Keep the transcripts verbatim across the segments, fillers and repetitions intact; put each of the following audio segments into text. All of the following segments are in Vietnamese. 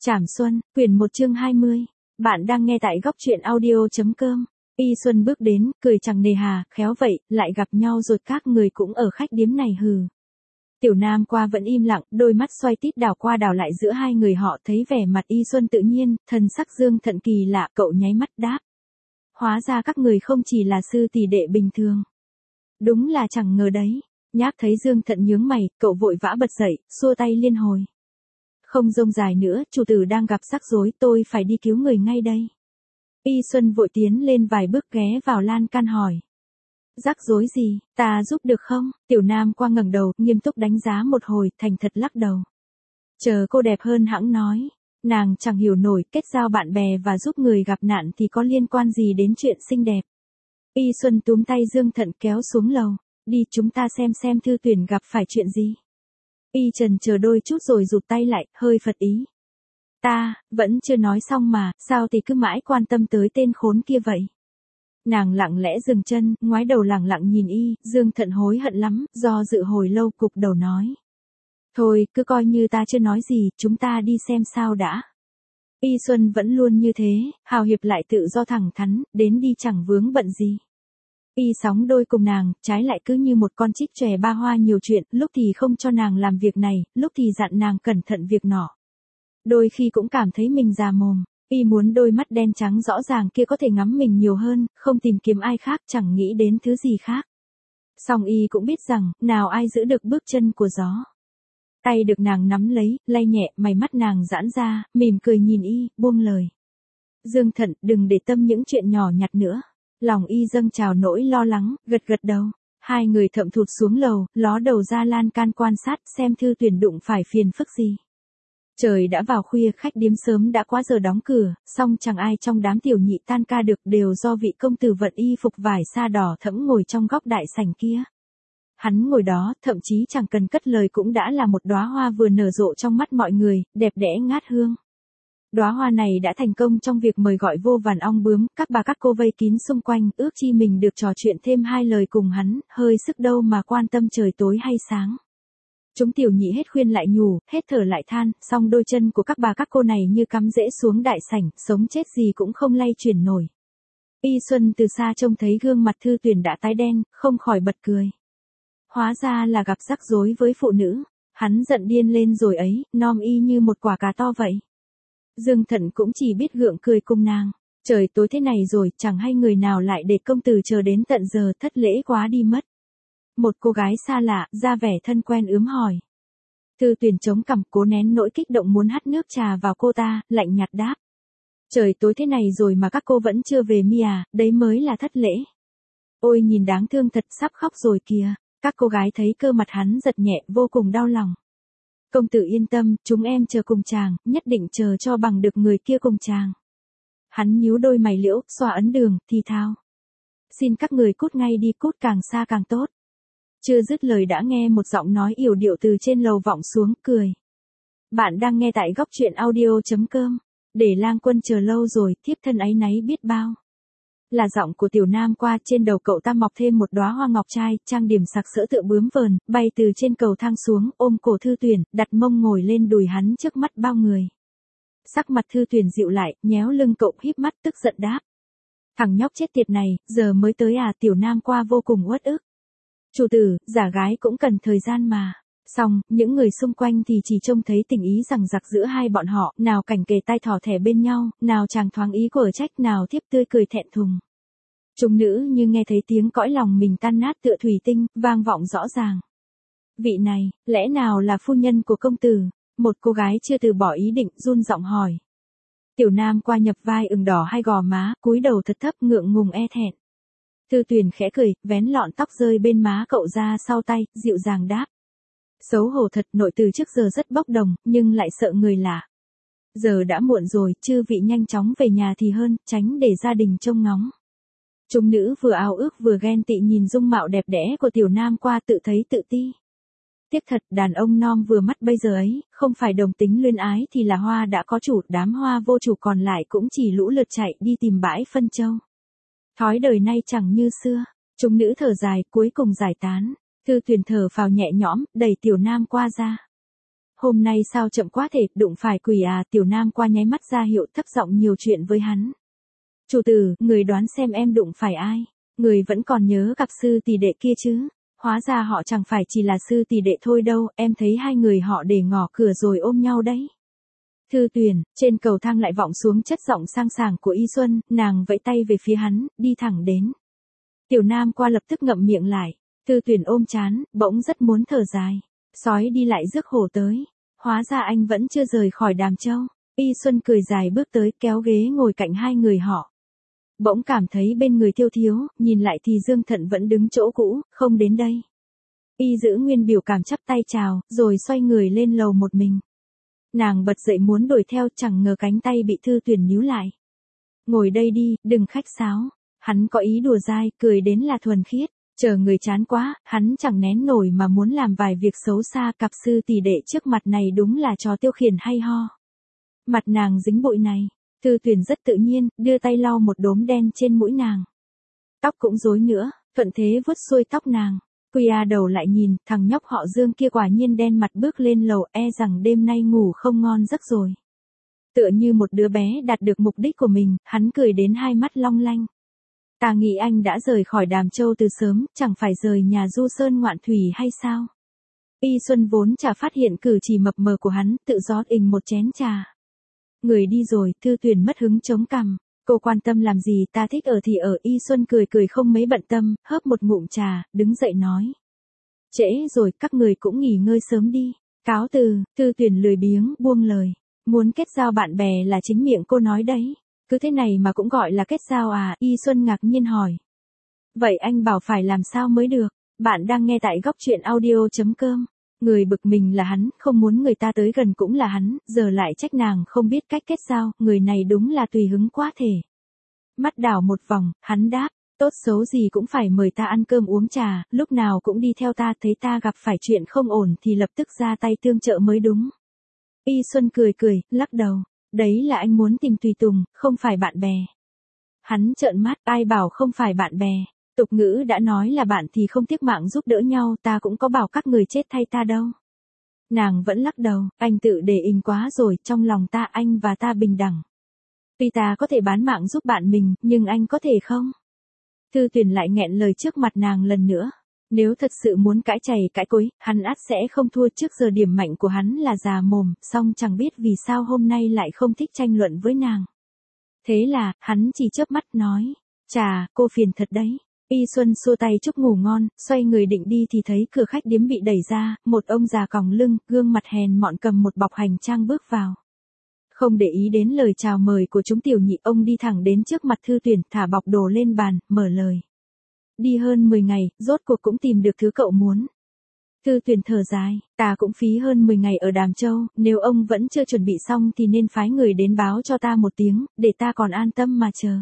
Trảm Xuân, quyển một chương hai mươi. Bạn đang nghe tại góc truyện audio.com. Y Xuân bước đến, cười chẳng nề hà, khéo vậy, lại gặp nhau rồi các người cũng ở khách điếm này hừ. Tiểu Nam qua vẫn im lặng, đôi mắt xoay tít đảo qua đảo lại giữa hai người họ, thấy vẻ mặt Y Xuân tự nhiên, thần sắc Dương Thận kỳ lạ, cậu nháy mắt đáp. Hóa ra các người không chỉ là sư tỷ đệ bình thường. Đúng là chẳng ngờ đấy. Nhác thấy Dương Thận nhướng mày, cậu vội vã bật dậy, xua tay liên hồi. Không rông dài nữa, chủ tử đang gặp rắc rối, tôi phải đi cứu người ngay đây. Y Xuân vội tiến lên vài bước ghé vào lan can hỏi. Rắc rối gì, ta giúp được không? Tiểu Nam qua ngẩng đầu, nghiêm túc đánh giá một hồi, thành thật lắc đầu. Chờ cô đẹp hơn hãng nói. Nàng chẳng hiểu nổi, kết giao bạn bè và giúp người gặp nạn thì có liên quan gì đến chuyện xinh đẹp. Y Xuân túm tay Dương Thận kéo xuống lầu. Đi, chúng ta xem xem Thư Tuyển gặp phải chuyện gì. Y Trần chờ đôi chút rồi rụt tay lại, hơi phật ý. Ta, vẫn chưa nói xong mà, sao thì cứ mãi quan tâm tới tên khốn kia vậy? Nàng lặng lẽ dừng chân, ngoái đầu lẳng lặng nhìn Y, Dương Thận hối hận lắm, do dự hồi lâu cục đầu nói. Thôi, cứ coi như ta chưa nói gì, chúng ta đi xem sao đã. Y Xuân vẫn luôn như thế, hào hiệp lại tự do thẳng thắn, đến đi chẳng vướng bận gì. Y sóng đôi cùng nàng, trái lại cứ như một con chích chòe ba hoa nhiều chuyện, lúc thì không cho nàng làm việc này, lúc thì dặn nàng cẩn thận việc nọ. Đôi khi cũng cảm thấy mình già mồm, Y muốn đôi mắt đen trắng rõ ràng kia có thể ngắm mình nhiều hơn, không tìm kiếm ai khác, chẳng nghĩ đến thứ gì khác. Song Y cũng biết rằng, nào ai giữ được bước chân của gió. Tay được nàng nắm lấy, lay nhẹ, mày mắt nàng giãn ra, mỉm cười nhìn Y, buông lời. Dương Thận, đừng để tâm những chuyện nhỏ nhặt nữa. Lòng Y dâng trào nỗi lo lắng, gật gật đầu. Hai người thậm thụt xuống lầu, ló đầu ra lan can quan sát xem Thư Tuyển đụng phải phiền phức gì. Trời đã vào khuya, khách điếm sớm đã quá giờ đóng cửa, song chẳng ai trong đám tiểu nhị tan ca được, đều do vị công tử vận y phục vải sa đỏ thẫm ngồi trong góc đại sảnh kia. Hắn ngồi đó, thậm chí chẳng cần cất lời cũng đã là một đóa hoa vừa nở rộ trong mắt mọi người, đẹp đẽ ngát hương. Đóa hoa này đã thành công trong việc mời gọi vô vàn ong bướm, các bà các cô vây kín xung quanh, ước chi mình được trò chuyện thêm hai lời cùng hắn, hơi sức đâu mà quan tâm trời tối hay sáng. Chúng tiểu nhị hết khuyên lại nhủ, hết thở lại than, song đôi chân của các bà các cô này như cắm rễ xuống đại sảnh, sống chết gì cũng không lay chuyển nổi. Y Xuân từ xa trông thấy gương mặt Thư Tuyển đã tái đen, không khỏi bật cười. Hóa ra là gặp rắc rối với phụ nữ, hắn giận điên lên rồi ấy, nom Y như một quả cà to vậy. Dương Thận cũng chỉ biết gượng cười cùng nàng. Trời tối thế này rồi, chẳng hay người nào lại để công tử chờ đến tận giờ, thất lễ quá đi mất. Một cô gái xa lạ, ra vẻ thân quen ướm hỏi. Thư Tuyển chống cằm, cố nén nỗi kích động muốn hắt nước trà vào cô ta, lạnh nhạt đáp. Trời tối thế này rồi mà các cô vẫn chưa về mi à, đấy mới là thất lễ. Ôi nhìn đáng thương thật, sắp khóc rồi kìa. Các cô gái thấy cơ mặt hắn giật nhẹ, vô cùng đau lòng. Công tử yên tâm, chúng em chờ cùng chàng, nhất định chờ cho bằng được người kia cùng chàng. Hắn nhíu đôi mày liễu, xoa ấn đường, thì thào. Xin các người cút ngay đi, cút càng xa càng tốt. Chưa dứt lời đã nghe một giọng nói yểu điệu từ trên lầu vọng xuống, cười. Bạn đang nghe tại góc truyện audio.com. Để lang quân chờ lâu rồi, thiếp thân áy náy biết bao. Là giọng của Tiểu Nam qua, trên đầu cậu ta mọc thêm một đóa hoa ngọc trai, trang điểm sặc sỡ tựa bướm vờn, bay từ trên cầu thang xuống, ôm cổ Thư Tuyển, đặt mông ngồi lên đùi hắn trước mắt bao người. Sắc mặt Thư Tuyển dịu lại, nhéo lưng cậu híp mắt tức giận đáp. Thằng nhóc chết tiệt này, giờ mới tới à? Tiểu Nam qua vô cùng uất ức. Chủ tử, giả gái cũng cần thời gian mà. Xong, những người xung quanh thì chỉ trông thấy tình ý rằng giặc giữa hai bọn họ, nào cảnh kề tay thỏ thẻ bên nhau, nào chàng thoáng ý của trách, nào thiếp tươi cười thẹn thùng. Chúng nữ như nghe thấy tiếng cõi lòng mình tan nát tựa thủy tinh, vang vọng rõ ràng. Vị này, lẽ nào là phu nhân của công tử? Một cô gái chưa từ bỏ ý định, run giọng hỏi. Tiểu Nam qua nhập vai ửng đỏ hai gò má, cúi đầu thật thấp ngượng ngùng e thẹn. Thư Tuyển khẽ cười, vén lọn tóc rơi bên má cậu ra sau tay, dịu dàng đáp. Xấu hổ thật, nội từ trước giờ rất bốc đồng, nhưng lại sợ người lạ. Giờ đã muộn rồi, chư vị nhanh chóng về nhà thì hơn, tránh để gia đình trông ngóng. Chúng nữ vừa ao ước vừa ghen tị nhìn dung mạo đẹp đẽ của Tiểu Nam qua, tự thấy tự ti. Tiếc thật, đàn ông non vừa mắt bây giờ ấy, không phải đồng tính luyến ái thì là hoa đã có chủ, đám hoa vô chủ còn lại cũng chỉ lũ lượt chạy đi tìm bãi phân châu. Thói đời nay chẳng như xưa, chúng nữ thở dài, cuối cùng giải tán. Thư Tuyển thở phào nhẹ nhõm, đẩy Tiểu Nam qua ra. hôm nay sao chậm quá thể, đụng phải quỷ à, Tiểu Nam qua nháy mắt ra hiệu thấp giọng nhiều chuyện với hắn. Chủ tử, người đoán xem em đụng phải ai? Người vẫn còn nhớ cặp sư tỷ đệ kia chứ? Hóa ra họ chẳng phải chỉ là sư tỷ đệ thôi đâu, em thấy hai người họ để ngỏ cửa rồi ôm nhau đấy. Thư Tuyền, trên cầu thang lại vọng xuống chất giọng sang sảng của Y Xuân, nàng vẫy tay về phía hắn, đi thẳng đến. Tiểu Nam qua lập tức ngậm miệng lại, Thư Tuyền ôm chán, bỗng rất muốn thở dài. Sói đi lại rước hổ tới, hóa ra anh vẫn chưa rời khỏi Đàm Châu. Y Xuân cười dài bước tới kéo ghế ngồi cạnh hai người họ. Bỗng cảm thấy bên người Tiêu Thiếu, nhìn lại thì Dương Thận vẫn đứng chỗ cũ, không đến đây. Y giữ nguyên biểu cảm chắp tay chào, rồi xoay người lên lầu một mình. Nàng bật dậy muốn đuổi theo, chẳng ngờ cánh tay bị Thư Tuyền níu lại. Ngồi đây đi, đừng khách sáo. Hắn có ý đùa dai, cười đến là thuần khiết. Chờ người chán quá, hắn chẳng nén nổi mà muốn làm vài việc xấu xa. Cặp sư tỷ đệ trước mặt này đúng là trò tiêu khiển hay ho. Mặt nàng dính bụi này. Thư Tuyền rất tự nhiên, đưa tay lau một đốm đen trên mũi nàng. Tóc cũng rối nữa, thuận thế vuốt xuôi tóc nàng. Quy A đầu lại nhìn, thằng nhóc họ Dương kia quả nhiên đen mặt bước lên lầu, e rằng đêm nay ngủ không ngon giấc rồi. Tựa như một đứa bé đạt được mục đích của mình, hắn cười đến hai mắt long lanh. Ta nghĩ anh đã rời khỏi Đàm Châu từ sớm, chẳng phải rời nhà du sơn ngoạn thủy hay sao? Y Xuân vốn chả phát hiện cử chỉ mập mờ của hắn, tự rót ình một chén trà. Người đi rồi, Thư Tuyền mất hứng chống cằm. Cô quan tâm làm gì, ta thích ở thì ở. Y Xuân cười cười không mấy bận tâm, hớp một ngụm trà, đứng dậy nói. Trễ rồi, các người cũng nghỉ ngơi sớm đi. Cáo từ, Thư Tuyền lười biếng, buông lời. Muốn kết giao bạn bè là chính miệng cô nói đấy. Cứ thế này mà cũng gọi là kết giao à? Y Xuân ngạc nhiên hỏi. Vậy anh bảo phải làm sao mới được? Bạn đang nghe tại góc truyện audio.com. Người bực mình là hắn, không muốn người ta tới gần cũng là hắn, giờ lại trách nàng không biết cách kết giao, người này đúng là tùy hứng quá thể. Mắt đảo một vòng, hắn đáp, tốt xấu gì cũng phải mời ta ăn cơm uống trà, lúc nào cũng đi theo ta, thấy ta gặp phải chuyện không ổn thì lập tức ra tay tương trợ mới đúng. Y Xuân cười cười, lắc đầu, đấy là anh muốn tìm tùy tùng, không phải bạn bè. Hắn trợn mắt, ai bảo không phải bạn bè. Tục ngữ đã nói là bạn thì không tiếc mạng giúp đỡ nhau, ta cũng có bảo các người chết thay ta đâu. Nàng vẫn lắc đầu, anh tự để ình quá rồi, trong lòng ta anh và ta bình đẳng. Tuy ta có thể bán mạng giúp bạn mình, nhưng anh có thể không? Thư Tuyền lại nghẹn lời trước mặt nàng lần nữa. Nếu thật sự muốn cãi chày cãi cối, hắn ắt sẽ không thua, trước giờ điểm mạnh của hắn là già mồm, song chẳng biết vì sao hôm nay lại không thích tranh luận với nàng. Thế là, hắn chỉ chớp mắt nói, chà, cô phiền thật đấy. Y Xuân xua tay chúc ngủ ngon, xoay người định đi thì thấy cửa khách điếm bị đẩy ra, một ông già còng lưng, gương mặt hèn mọn cầm một bọc hành trang bước vào. Không để ý đến lời chào mời của chúng tiểu nhị, ông đi thẳng đến trước mặt Thư Tuyền, thả bọc đồ lên bàn, mở lời. Đi hơn mười ngày, rốt cuộc cũng tìm được thứ cậu muốn. Thư Tuyền thở dài, ta cũng phí hơn mười ngày ở Đàm Châu, nếu ông vẫn chưa chuẩn bị xong thì nên phái người đến báo cho ta một tiếng, để ta còn an tâm mà chờ.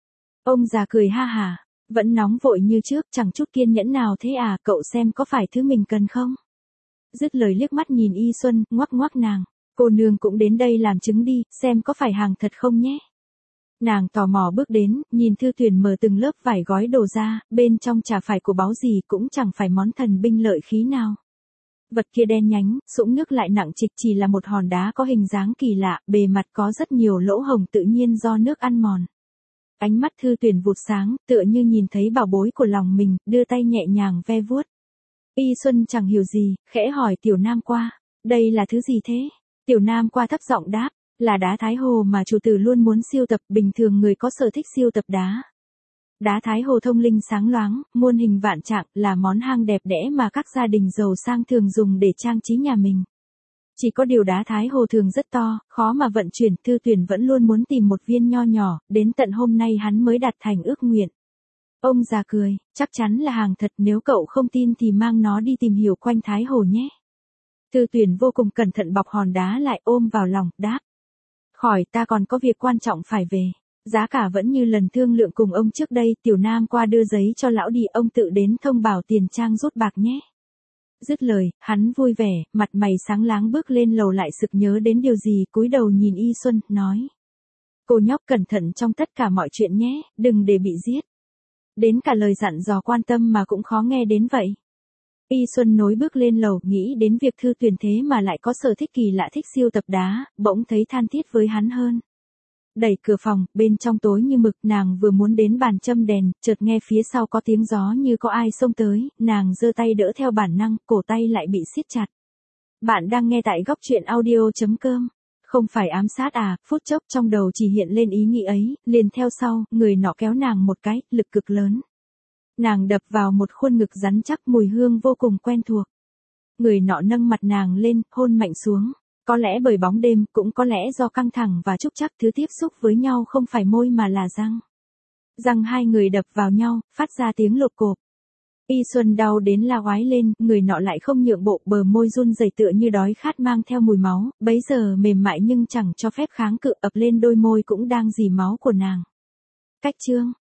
Ông già cười ha hả. Vẫn nóng vội như trước, chẳng chút kiên nhẫn nào thế à, cậu xem có phải thứ mình cần không? Dứt lời liếc mắt nhìn Y Xuân, ngoắc ngoắc nàng. Cô nương cũng đến đây làm chứng đi, xem có phải hàng thật không nhé. Nàng tò mò bước đến, nhìn Thư Tuyền mở từng lớp vải gói đồ ra, bên trong chả phải của báu gì, cũng chẳng phải món thần binh lợi khí nào. Vật kia đen nhánh, sũng nước lại nặng trịch, chỉ là một hòn đá có hình dáng kỳ lạ, bề mặt có rất nhiều lỗ hổng tự nhiên do nước ăn mòn. Ánh mắt Thư Tuyền vụt sáng, tựa như nhìn thấy bảo bối của lòng mình, đưa tay nhẹ nhàng ve vuốt. Y Xuân chẳng hiểu gì, khẽ hỏi Tiểu Nam qua, đây là thứ gì thế? Tiểu Nam qua thấp giọng đáp, là đá Thái Hồ mà chủ tử luôn muốn siêu tập, bình thường người có sở thích siêu tập đá. Đá Thái Hồ thông linh sáng loáng, muôn hình vạn trạng, là món hang đẹp đẽ mà các gia đình giàu sang thường dùng để trang trí nhà mình. Chỉ có điều đá Thái Hồ thường rất to, khó mà vận chuyển, Thư Tuyền vẫn luôn muốn tìm một viên nho nhỏ, đến tận hôm nay hắn mới đạt thành ước nguyện. Ông già cười, chắc chắn là hàng thật, nếu cậu không tin thì mang nó đi tìm hiểu quanh Thái Hồ nhé. Thư Tuyền vô cùng cẩn thận bọc hòn đá lại, ôm vào lòng, đáp. Khỏi, ta còn có việc quan trọng phải về. Giá cả vẫn như lần thương lượng cùng ông trước đây, Tiểu Nam qua đưa giấy cho lão đi, ông tự đến thông bảo tiền trang rút bạc nhé. Dứt lời, hắn vui vẻ, mặt mày sáng láng bước lên lầu, lại sực nhớ đến điều gì, cúi đầu nhìn Y Xuân, nói. Cô nhóc cẩn thận trong tất cả mọi chuyện nhé, đừng để bị giết. Đến cả lời dặn dò quan tâm mà cũng khó nghe đến vậy. Y Xuân nối bước lên lầu, nghĩ đến việc Thư Tuyền thế mà lại có sở thích kỳ lạ thích siêu tập đá, bỗng thấy than thiết với hắn hơn. Đẩy cửa phòng, bên trong tối như mực, nàng vừa muốn đến bàn châm đèn, chợt nghe phía sau có tiếng gió như có ai xông tới, nàng giơ tay đỡ theo bản năng, cổ tay lại bị siết chặt. Bạn đang nghe tại góc truyện audio.com. Không phải ám sát à, phút chốc trong đầu chỉ hiện lên ý nghĩ ấy, liền theo sau, người nọ kéo nàng một cái, lực cực lớn. Nàng đập vào một khuôn ngực rắn chắc, mùi hương vô cùng quen thuộc. Người nọ nâng mặt nàng lên, hôn mạnh xuống. Có lẽ bởi bóng đêm, cũng có lẽ do căng thẳng và trúc trắc, thứ tiếp xúc với nhau không phải môi mà là răng. Răng hai người đập vào nhau, phát ra tiếng lột cộp. Y Xuân đau đến la oái lên, người nọ lại không nhượng bộ, bờ môi run rẩy tựa như đói khát mang theo mùi máu, bấy giờ mềm mại nhưng chẳng cho phép kháng cự, ập lên đôi môi cũng đang dì máu của nàng. Cách chương